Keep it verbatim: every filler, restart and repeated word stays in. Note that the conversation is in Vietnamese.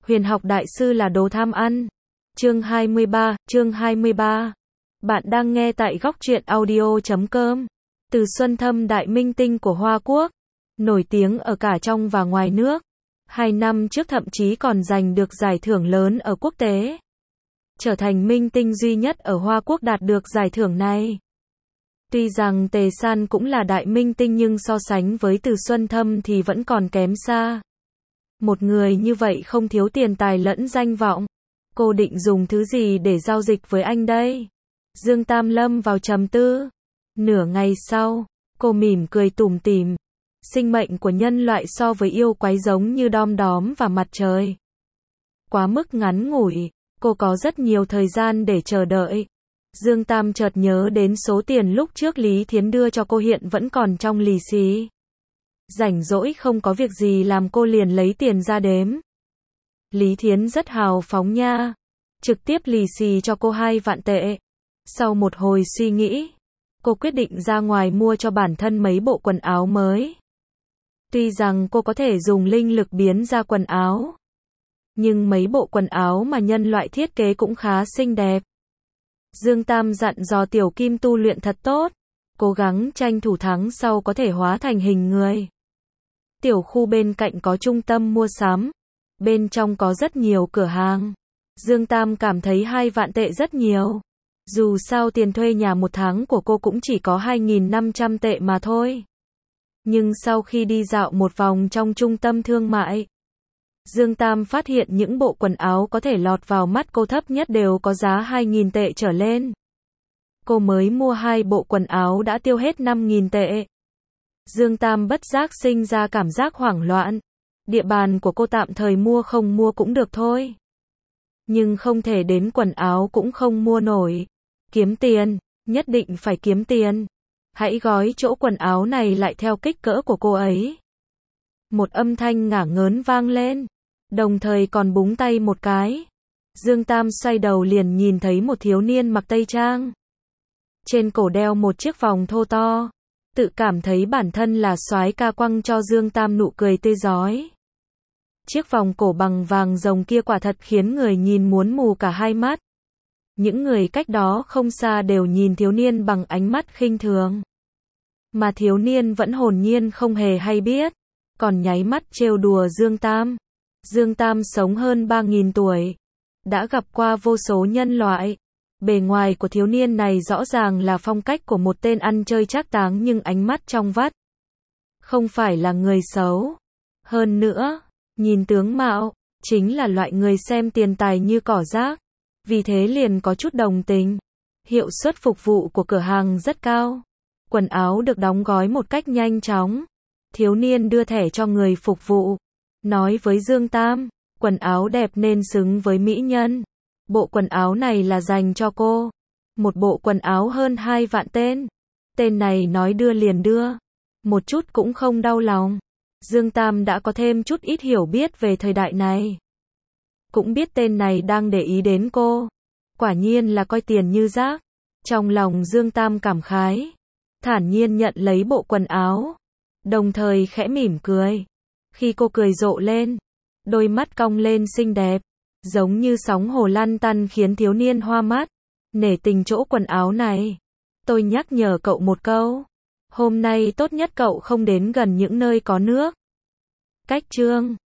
Huyền học đại sư là đồ tham ăn. Chương hai mươi ba, chương hai mươi ba. Bạn đang nghe tại góc truyện audio chấm com. Từ Xuân Thâm đại minh tinh của Hoa Quốc, nổi tiếng ở cả trong và ngoài nước. Hai năm trước thậm chí còn giành được giải thưởng lớn ở quốc tế. Trở thành minh tinh duy nhất ở Hoa Quốc đạt được giải thưởng này. Tuy rằng Tề San cũng là đại minh tinh nhưng so sánh với Từ Xuân Thâm thì vẫn còn kém xa. Một người như vậy không thiếu tiền tài lẫn danh vọng. Cô định dùng thứ gì để giao dịch với anh đây? Dương Tam lâm vào trầm tư. Nửa ngày sau, cô mỉm cười tủm tỉm. Sinh mệnh của nhân loại so với yêu quái giống như đom đóm và mặt trời. Quá mức ngắn ngủi, cô có rất nhiều thời gian để chờ đợi. Dương Tam chợt nhớ đến số tiền lúc trước Lý Thiến đưa cho cô hiện vẫn còn trong lì xì. Rảnh rỗi không có việc gì làm cô liền lấy tiền ra đếm. Lý Thiến rất hào phóng nha. Trực tiếp lì xì cho cô hai vạn tệ. Sau một hồi suy nghĩ, cô quyết định ra ngoài mua cho bản thân mấy bộ quần áo mới. Tuy rằng cô có thể dùng linh lực biến ra quần áo, nhưng mấy bộ quần áo mà nhân loại thiết kế cũng khá xinh đẹp. Dương Tam dặn dò Tiểu Kim tu luyện thật tốt, cố gắng tranh thủ tháng sau có thể hóa thành hình người. Tiểu khu bên cạnh có trung tâm mua sắm, bên trong có rất nhiều cửa hàng. Dương Tam cảm thấy hai vạn tệ rất nhiều. Dù sao tiền thuê nhà một tháng của cô cũng chỉ có hai nghìn năm trăm tệ mà thôi. Nhưng sau khi đi dạo một vòng trong trung tâm thương mại, Dương Tam phát hiện những bộ quần áo có thể lọt vào mắt cô thấp nhất đều có giá hai nghìn tệ trở lên. Cô mới mua hai bộ quần áo đã tiêu hết năm nghìn tệ. Dương Tam bất giác sinh ra cảm giác hoảng loạn. Địa bàn của cô tạm thời mua không mua cũng được thôi. Nhưng không thể đến quần áo cũng không mua nổi. Kiếm tiền, nhất định phải kiếm tiền. Hãy gói chỗ quần áo này lại theo kích cỡ của cô ấy. Một âm thanh ngả ngớn vang lên, đồng thời còn búng tay một cái. Dương Tam xoay đầu liền nhìn thấy một thiếu niên mặc tây trang. Trên cổ đeo một chiếc vòng thô to. Tự cảm thấy bản thân là soái ca quăng cho Dương Tam nụ cười tươi rói. Chiếc vòng cổ bằng vàng rồng kia quả thật khiến người nhìn muốn mù cả hai mắt. Những người cách đó không xa đều nhìn thiếu niên bằng ánh mắt khinh thường. Mà thiếu niên vẫn hồn nhiên không hề hay biết, còn nháy mắt trêu đùa Dương Tam. Dương Tam sống hơn ba nghìn tuổi, đã gặp qua vô số nhân loại. Bề ngoài của thiếu niên này rõ ràng là phong cách của một tên ăn chơi trác táng nhưng ánh mắt trong vắt. Không phải là người xấu. Hơn nữa, nhìn tướng mạo, chính là loại người xem tiền tài như cỏ rác. Vì thế liền có chút đồng tình. Hiệu suất phục vụ của cửa hàng rất cao. Quần áo được đóng gói một cách nhanh chóng. Thiếu niên đưa thẻ cho người phục vụ. Nói với Dương Tam, quần áo đẹp nên xứng với mỹ nhân. Bộ quần áo này là dành cho cô. Một bộ quần áo hơn hai vạn tên. Tên này nói đưa liền đưa. Một chút cũng không đau lòng. Dương Tam đã có thêm chút ít hiểu biết về thời đại này. Cũng biết tên này đang để ý đến cô. Quả nhiên là coi tiền như rác. Trong lòng Dương Tam cảm khái. Thản nhiên nhận lấy bộ quần áo. Đồng thời khẽ mỉm cười. Khi cô cười rộ lên, đôi mắt cong lên xinh đẹp, giống như sóng hồ lăn tăn khiến thiếu niên hoa mắt. Nể tình chỗ quần áo này, tôi nhắc nhở cậu một câu. Hôm nay tốt nhất cậu không đến gần những nơi có nước. Cách chương